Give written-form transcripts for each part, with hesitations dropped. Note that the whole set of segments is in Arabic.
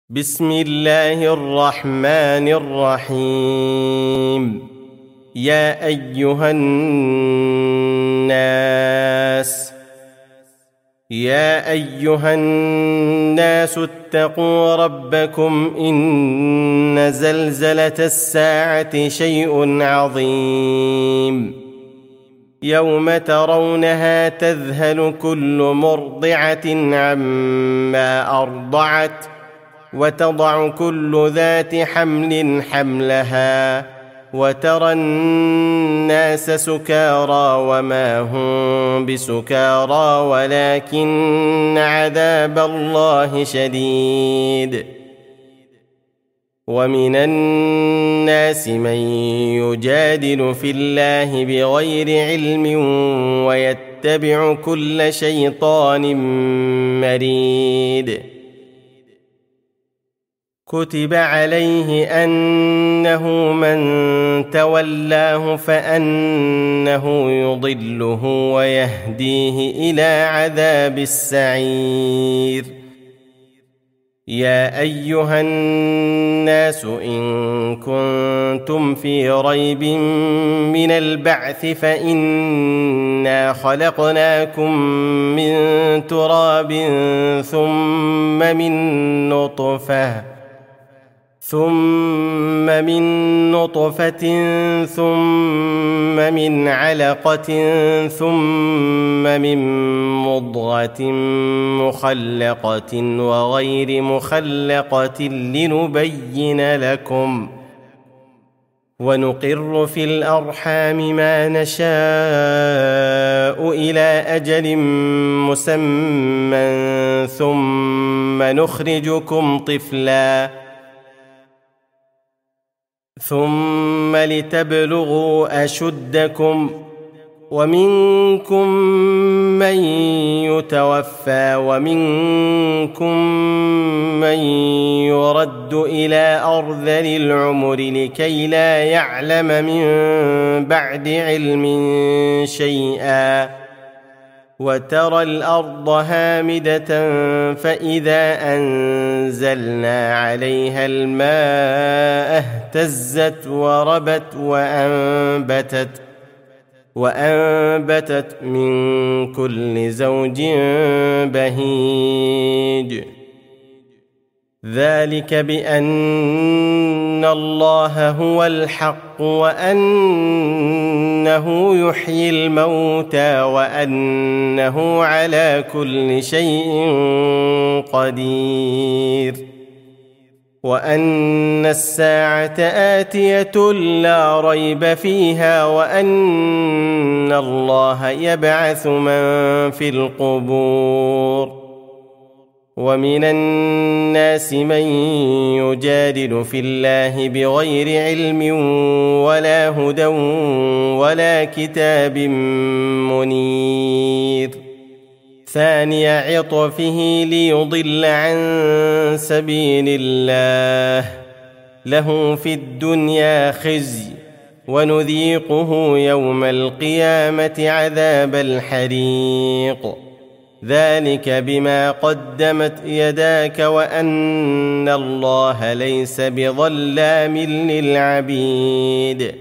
بسم الله الرحمن الرحيم. يا أيها الناس اتقوا ربكم إن زلزلة الساعة شيء عظيم. يوم ترونها تذهل كل مرضعة عما أرضعت وتضع كل ذات حمل حملها وترى الناس سكارى وما هم بسكارى ولكن عذاب الله شديد. ومن الناس من يجادل في الله بغير علم ويتبع كل شيطان مريد. كتب عليه أنه من تولاه فأنه يضله ويهديه إلى عذاب السعير. يا أيها الناس إن كنتم في ريب من البعث فإنا خلقناكم من تراب ثم من نطفة ثم من علقة ثم من مضغة مخلقة وغير مخلقة لنبين لكم ونقر في الأرحام ما نشاء إلى أجل مسمى ثم نخرجكم طفلا ثم لتبلغوا أشدكم ومنكم من يتوفى ومنكم من يرد إلى أرذل العمر لكي لا يعلم من بعد علم شيئا. وترى الأرض هامدة فإذا أنزلنا عليها الماء اهتزت وربت وأنبتت من كل زوج بهيج. ذلك بأن الله هو الحق وأنه يحيي الموتى وأنه على كل شيء قدير وأن الساعة آتية لا ريب فيها وأن الله يبعث من في القبور. ومن الناس من يجادل في الله بغير علم ولا هدى ولا كتاب منير. ثاني عطفه ليضل عن سبيل الله له في الدنيا خزي ونذيقه يوم القيامة عذاب الحريق. ذلك بما قدمت يداك وأن الله ليس بظلام للعبيد.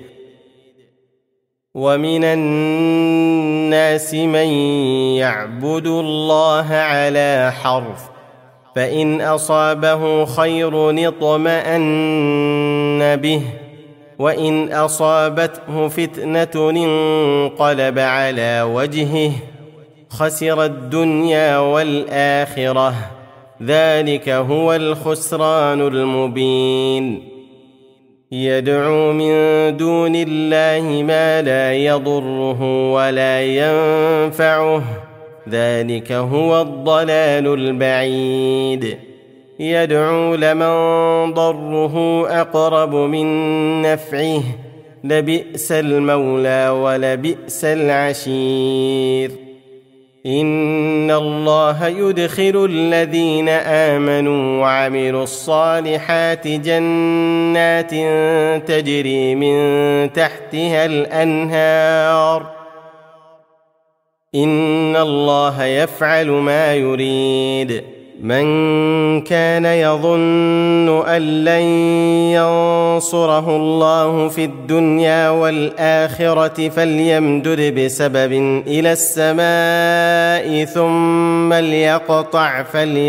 ومن الناس من يعبد الله على حرف فإن أصابه خير اطمأن به وإن أصابته فتنة انقلب على وجهه خسر الدنيا والآخرة. ذلك هو الخسران المبين. يدعو من دون الله ما لا يضره ولا ينفعه ذلك هو الضلال البعيد. يدعو لمن ضره أقرب من نفعه لبئس المولى ولبئس العشير. إن الله يدخل الذين آمنوا وعملوا الصالحات جنات تجري من تحتها الأنهار إن الله يفعل ما يريد من كان يظن أن لن ينصره الله في الدنيا والآخرة فليمدد بسبب إلى السماء ثم ليقطع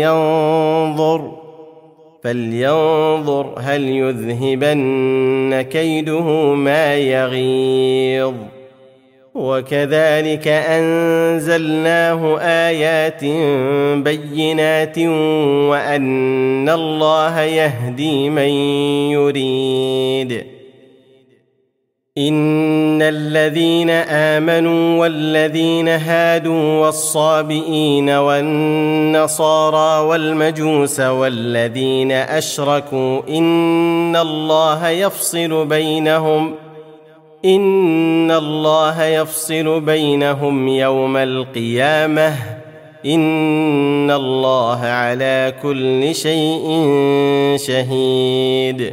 فلينظر هل يذهبن كيده ما يغيظ. وكذلك أنزلناه آيات بينات وأن الله يهدي من يريد. إن الذين آمنوا والذين هادوا والصابئين والنصارى والمجوس والذين أشركوا إن الله يفصل بينهم يوم القيامة إن الله على كل شيء شهيد.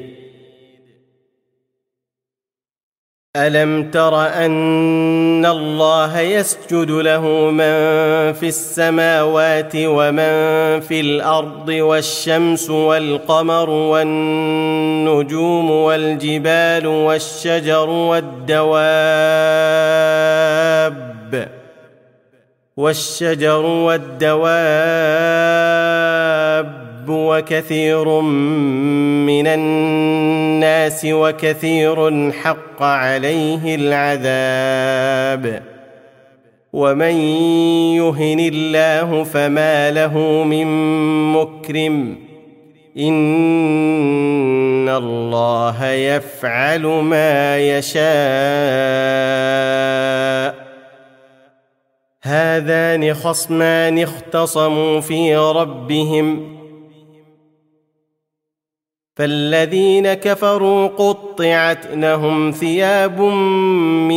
ألم تر أن الله يسجد له من في السماوات ومن في الأرض والشمس والقمر والنجوم والجبال والشجر والدواب وكثير من الناس وكثير حق عليه العذاب ومن يهن الله فما له من مكرم إن الله يفعل ما يشاء. هذان خصمان اختصموا في ربهم فالذين كفروا قطعت لهم ثياب من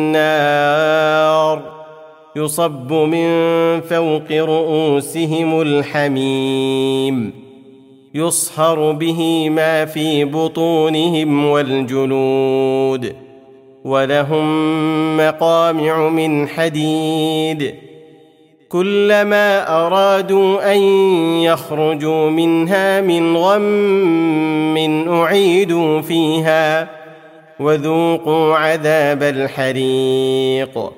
نار يصب من فوق رؤوسهم الحميم يصهر به ما في بطونهم والجلود ولهم مقامع من حديد كلما أرادوا أن يخرجوا منها من غم أعيدوا فيها وذوقوا عذاب الحريق.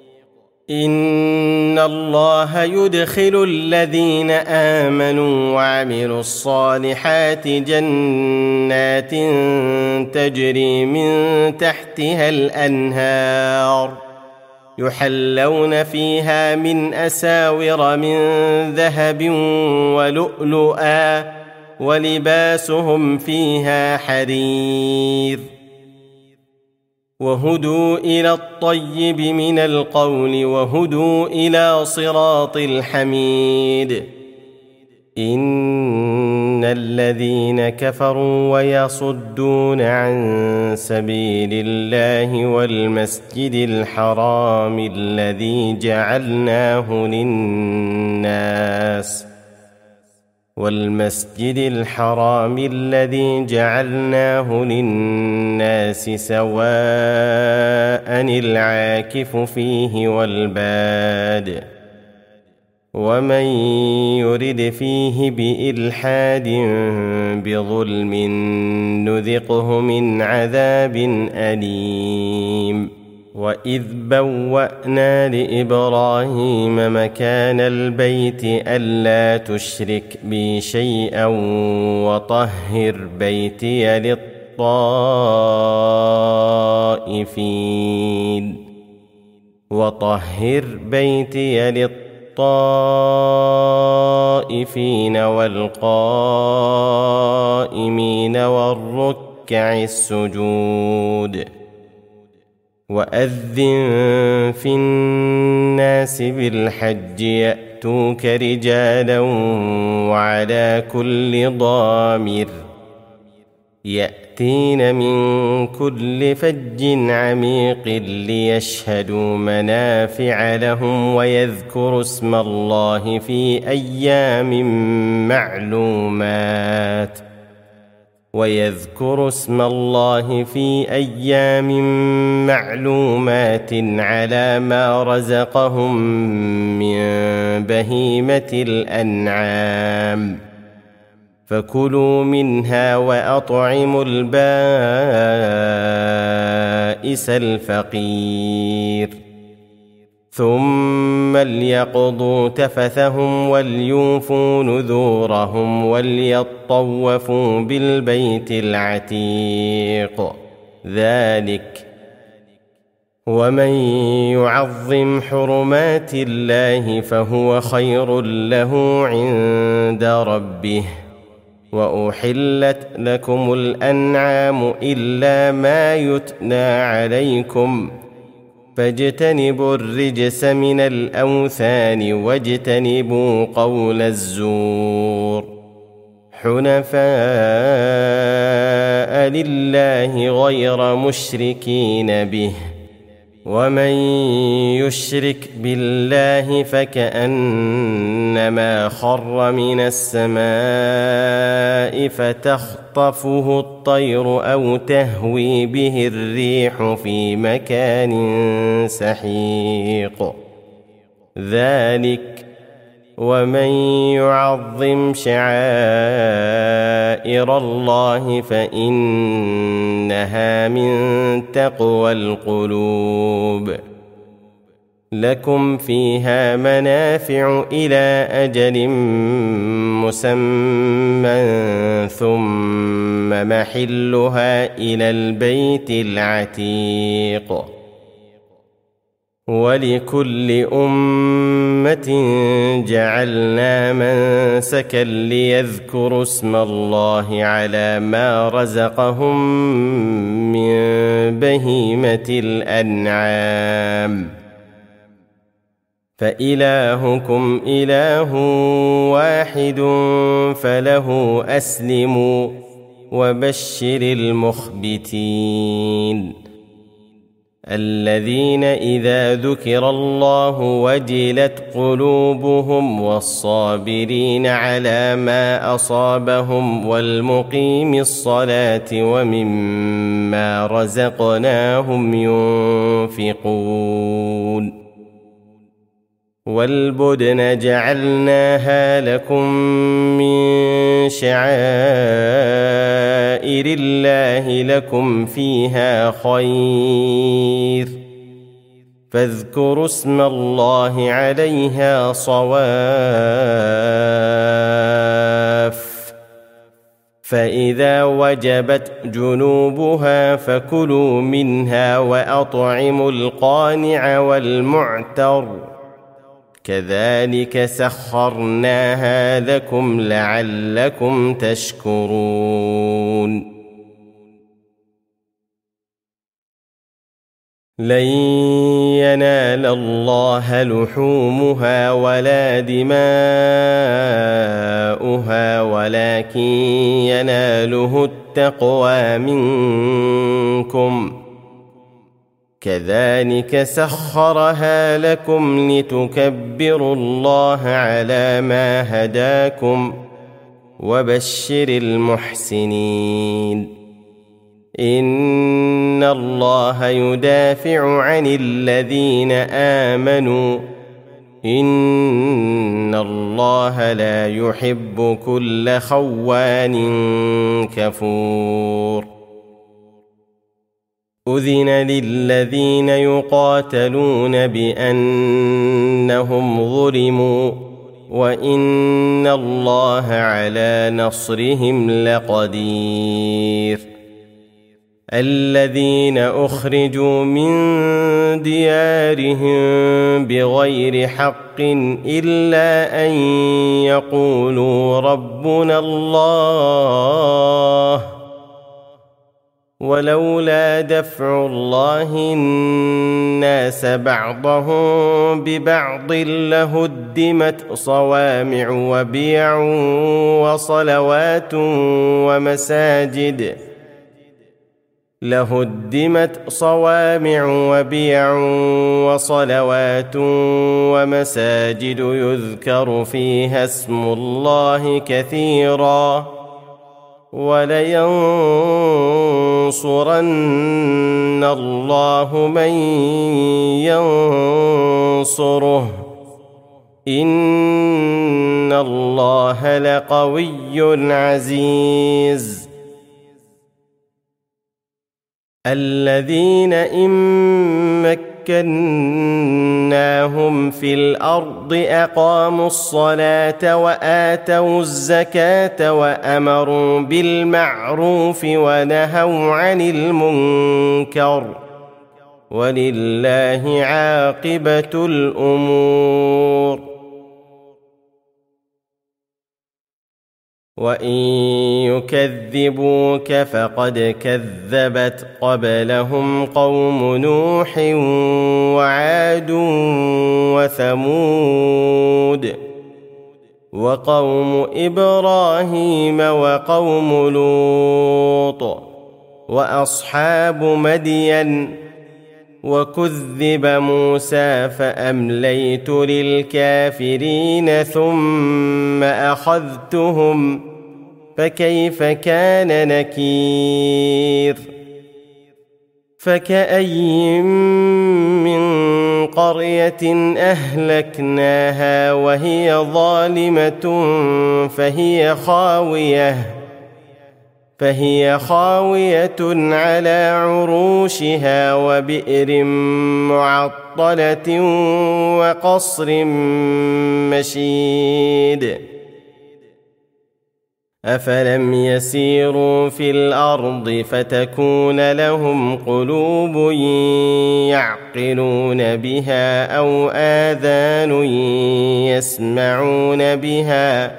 إن الله يدخل الذين آمنوا وعملوا الصالحات جنات تجري من تحتها الأنهار يحلون فيها من أساور من ذهب ولؤلؤا ولباسهم فيها حرير وهدوا إلى الطيب من القول وهدوا إلى صراط الحميد. إن الذين كفروا ويصدون عن سبيل الله والمسجد الحرام الذي جعلناه للناس سواء العاكف فيه والباد ومن يرد فيه بإلحاد بظلم نذقه من عذاب أليم. وإذ بوأنا لإبراهيم مكان البيت ألا تشرك بي شيئا وطهر بيتي للطائفين والقائمين والركع السجود. وأذن في الناس بالحج يأتوك رجالا وعلى كل ضامر يأتين من كل فج عميق ليشهدوا منافع لهم ويذكروا اسم الله في أيام معلومات ويذكروا اسم الله في أيام معلومات على ما رزقهم من بهيمة الأنعام فكلوا منها وأطعموا البائس الفقير ثم ليقضوا تفثهم وليوفوا نذورهم وليطوفوا بالبيت العتيق ذلك ومن يعظم حرمات الله فهو خير له عند ربه وأحلت لكم الأنعام إلا ما يتلى عليكم فاجتنبوا الرجس من الأوثان واجتنبوا قول الزور حنفاء لله غير مشركين به ومن يشرك بالله فكأنما خر من السماء فتخطفه الطير أو تهوي به الريح في مكان سحيق ذلك ومن يعظم شعائر الله فإنها من تقوى القلوب لكم فيها منافع إلى أجل مسمى ثم محلها إلى البيت العتيق ولكل أمة جعلنا منسكا ليذكروا اسم الله على ما رزقهم من بهيمة الأنعام فإلهكم إله واحد فله أسلموا وبشر المخبتين الذين إذا ذكر الله وجلت قلوبهم والصابرين على ما أصابهم والمقيم الصلاة ومما رزقناهم ينفقون والبدن جعلناها لكم من شعائر الله لكم فيها خير فاذكروا اسم الله عليها صواف فإذا وجبت جنوبها فكلوا منها وأطعموا القانع والمعتر كذلك سخرناها لكم لعلكم تشكرون لن ينال الله لحومها ولا دماؤها ولكن يناله التقوى منكم كذلك سخرها لكم لتكبروا الله على ما هداكم وبشر المحسنين إن الله يدافع عن الذين آمنوا إن الله لا يحب كل خوان كفور أذن للذين يقاتلون بأنهم ظلموا وإن الله على نصرهم لقدير الذين أخرجوا من ديارهم بغير حق إلا أن يقولوا ربنا الله ولولا دفع الله الناس بعضهم ببعض لهدمت صوامع وبيع وصلوات ومساجد يذكر فيها اسم الله كثيرا ولينصرن الله من ينصره إن الله لقوي عزيز. الذين إن مكناهم في الأرض أقاموا الصلاة وآتوا الزكاة وأمروا بالمعروف ونهوا عن المنكر ولله عاقبة الأمور. وإن يكذبوك فقد كذبت قبلهم قوم نوح وعاد وثمود وقوم إبراهيم وقوم لوط وأصحاب مدين. وكذب موسى فأمليت للكافرين ثم أخذتهم فكيف كان نكير. فكأي من قرية أهلكناها وهي ظالمة فهي خاوية على عروشها وبئر معطلة وقصر مشيد. أفلم يسيروا في الأرض فتكون لهم قلوب يعقلون بها أو آذان يسمعون بها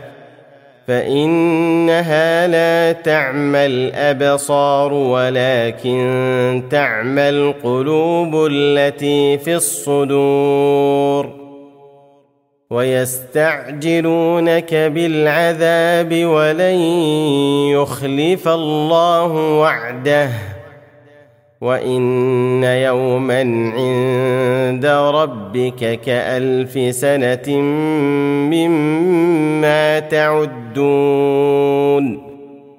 فإنها لا تعمى الأبصار ولكن تعمى القلوب التي في الصدور. ويستعجلونك بالعذاب ولن يخلف الله وعده وإن يوما عند ربك كألف سنة مما تعدون.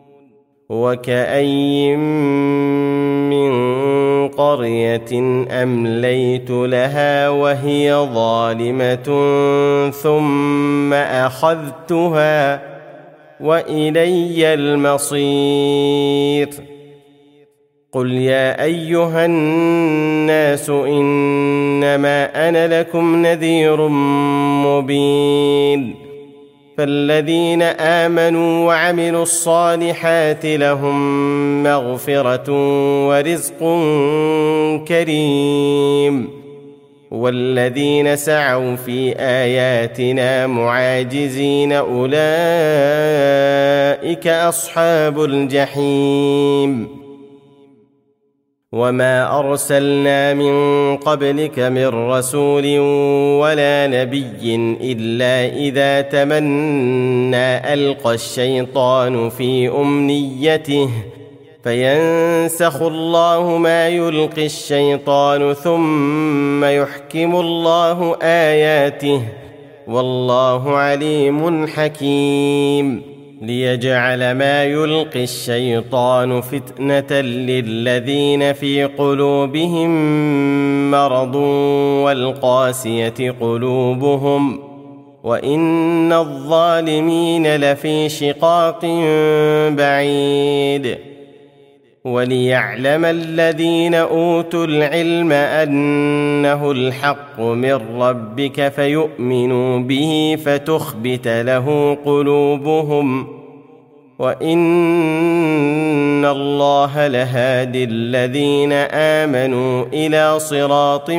وكأي من قرية أمليت لها وهي ظالمة ثم أخذتها وإلي المصير. قل يا أيها الناس إنما أنا لكم نذير مبين. فالذين آمنوا وعملوا الصالحات لهم مغفرة ورزق كريم. والذين سعوا في آياتنا معاجزين أولئك أصحاب الجحيم. وما أرسلنا من قبلك من رسول ولا نبي إلا إذا تمنى ألقى الشيطان في أمنيته فينسخ الله ما يلقي الشيطان ثم يحكم الله آياته والله عليم حكيم. ليجعل ما يلقي الشيطان فتنة للذين في قلوبهم مرض والقاسية قلوبهم وإن الظالمين لفي شقاق بعيد. وليعلم الذين أوتوا العلم أنه الحق من ربك فيؤمنوا به فتخبت له قلوبهم وإن الله لهادي الذين آمنوا إلى صراط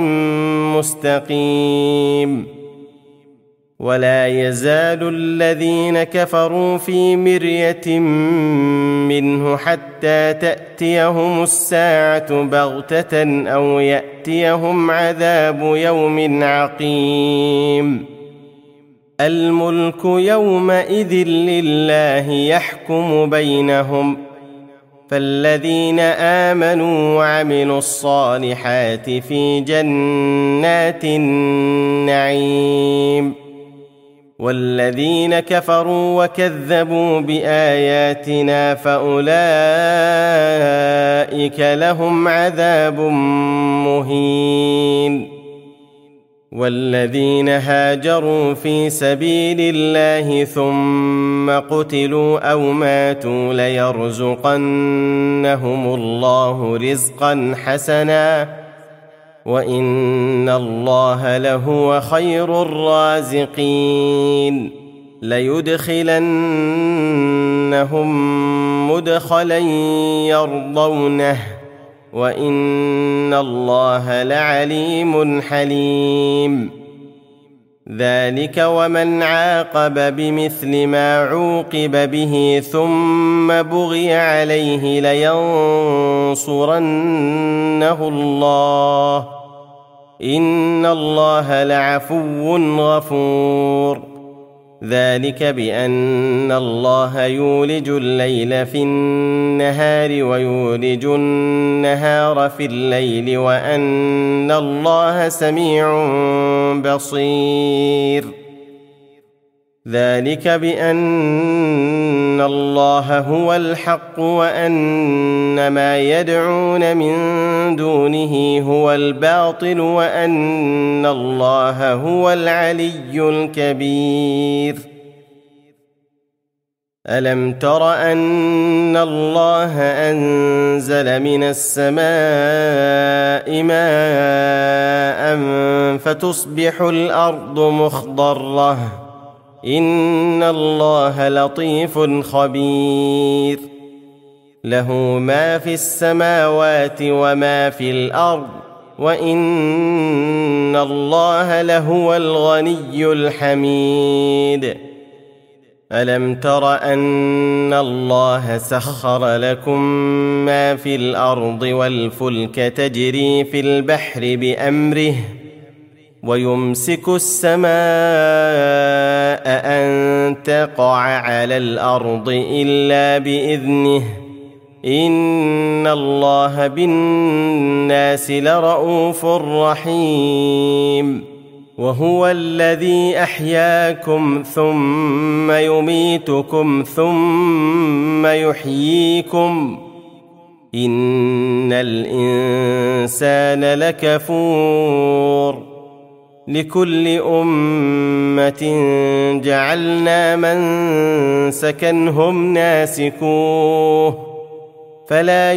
مستقيم. ولا يزال الذين كفروا في مرية منه حتى تأتيهم الساعة بغتة أو يأتيهم عذاب يوم عقيم. الملك يومئذ لله يحكم بينهم فالذين آمنوا وعملوا الصالحات في جنات النعيم. والذين كفروا وكذبوا بآياتنا فأولئك لهم عذاب مهين. والذين هاجروا في سبيل الله ثم قتلوا أو ماتوا ليرزقنهم الله رزقا حسنا وإن الله لهو خير الرازقين. ليدخلنهم مدخلا يرضونه وإن الله لعليم حليم. ذلك ومن عاقب بمثل ما عوقب به ثم بغي عليه لينصرنه الله إن الله لعفو غفور. ذلك بأن الله يولج الليل في النهار ويولج النهار في الليل وأن الله سميع بصير. ذلك بأن الله هو الحق وأن ما يدعون من دونه هو الباطل وأن الله هو العلي الكبير. ألم تر أن الله أنزل من السماء ماء فتصبح الأرض مخضرة إن الله لطيف خبير. له ما في السماوات وما في الأرض وإن الله لهو الغني الحميد. ألم تر أن الله سخر لكم ما في الأرض والفلك تجري في البحر بأمره ويمسك السماء أن تقع على الأرض إلا بإذنه إن الله بالناس لرؤوف رحيم. وهو الذي أحياكم ثم يميتكم ثم يحييكم إن الإنسان لكفور. لكل أمة جعلنا منسكا هم ناسكوه فلا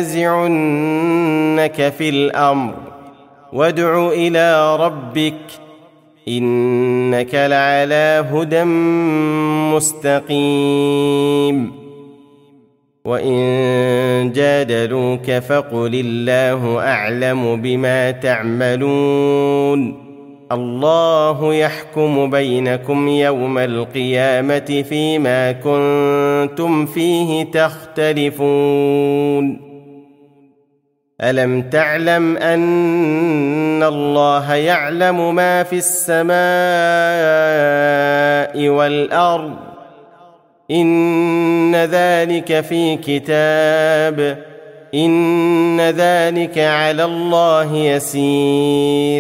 ينازعنك في الأمر وادع إلى ربك إنك لعلى هدى مستقيم. وإن جادلوك فقل الله أعلم بما تعملون الله يحكم بينكم يوم القيامة فيما كنتم فيه تختلفون. ألم تعلم أن الله يعلم ما في السماء والأرض إن ذلك في كتاب إن ذلك على الله يسير.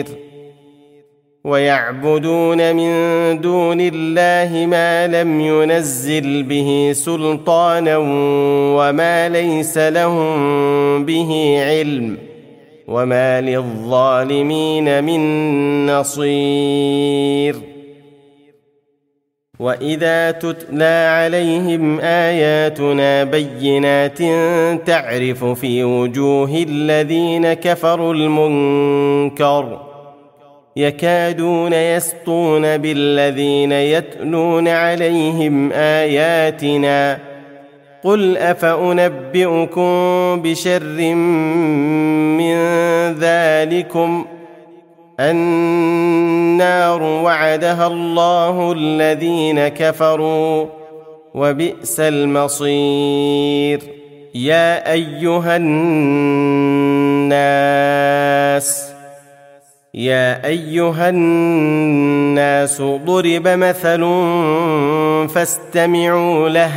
ويعبدون من دون الله ما لم ينزل به سلطانا وما ليس لهم به علم وما للظالمين من نصير. وإذا تتلى عليهم آياتنا بينات تعرف في وجوه الذين كفروا المنكر يكادون يسطون بالذين يتلون عليهم آياتنا قل أفأنبئكم بشر من ذلكم النار وعدها الله الذين كفروا وبئس المصير. يا أيها الناس ضرب مثل فاستمعوا له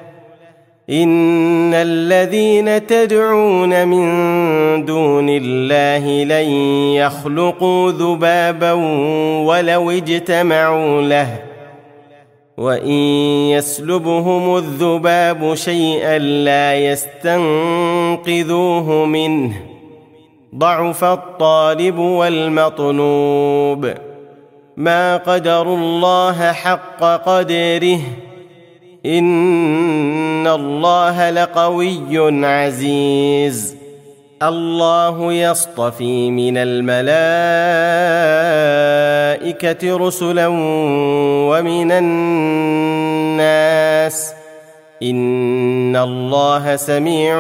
إن الذين تدعون من دون الله لن يخلقوا ذبابا ولو اجتمعوا له وإن يسلبهم الذباب شيئا لا يستنقذوه منه ضعف الطالب والمطلوب ما قدروا الله حق قدره إن الله لقوي عزيز الله يصطفي من الملائكة رسلا ومن الناس إن الله سميع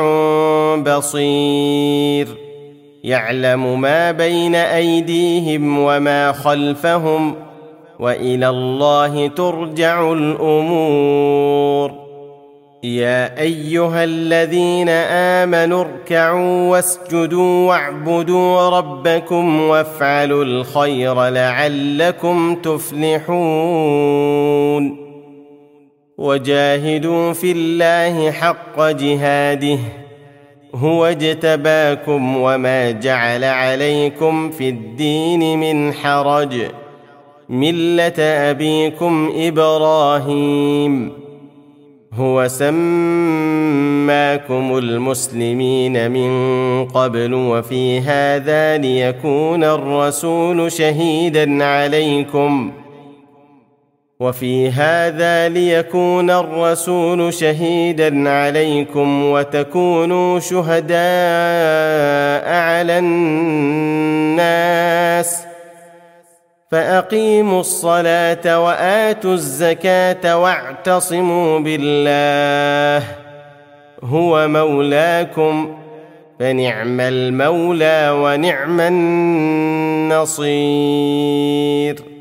بصير يعلم ما بين أيديهم وما خلفهم وإلى الله ترجع الأمور يا أيها الذين آمنوا اركعوا واسجدوا واعبدوا ربكم وافعلوا الخير لعلكم تفلحون وجاهدوا في الله حق جهاده هو اجتباكم وما جعل عليكم في الدين من حرج ملة أبيكم إبراهيم هو سماكم المسلمين من قبل وفي هذا ليكون الرسول شهيدا عليكم وتكونوا شهداء على الناس فأقيموا الصلاة وآتوا الزكاة واعتصموا بالله هو مولاكم فنعم المولى ونعم النصير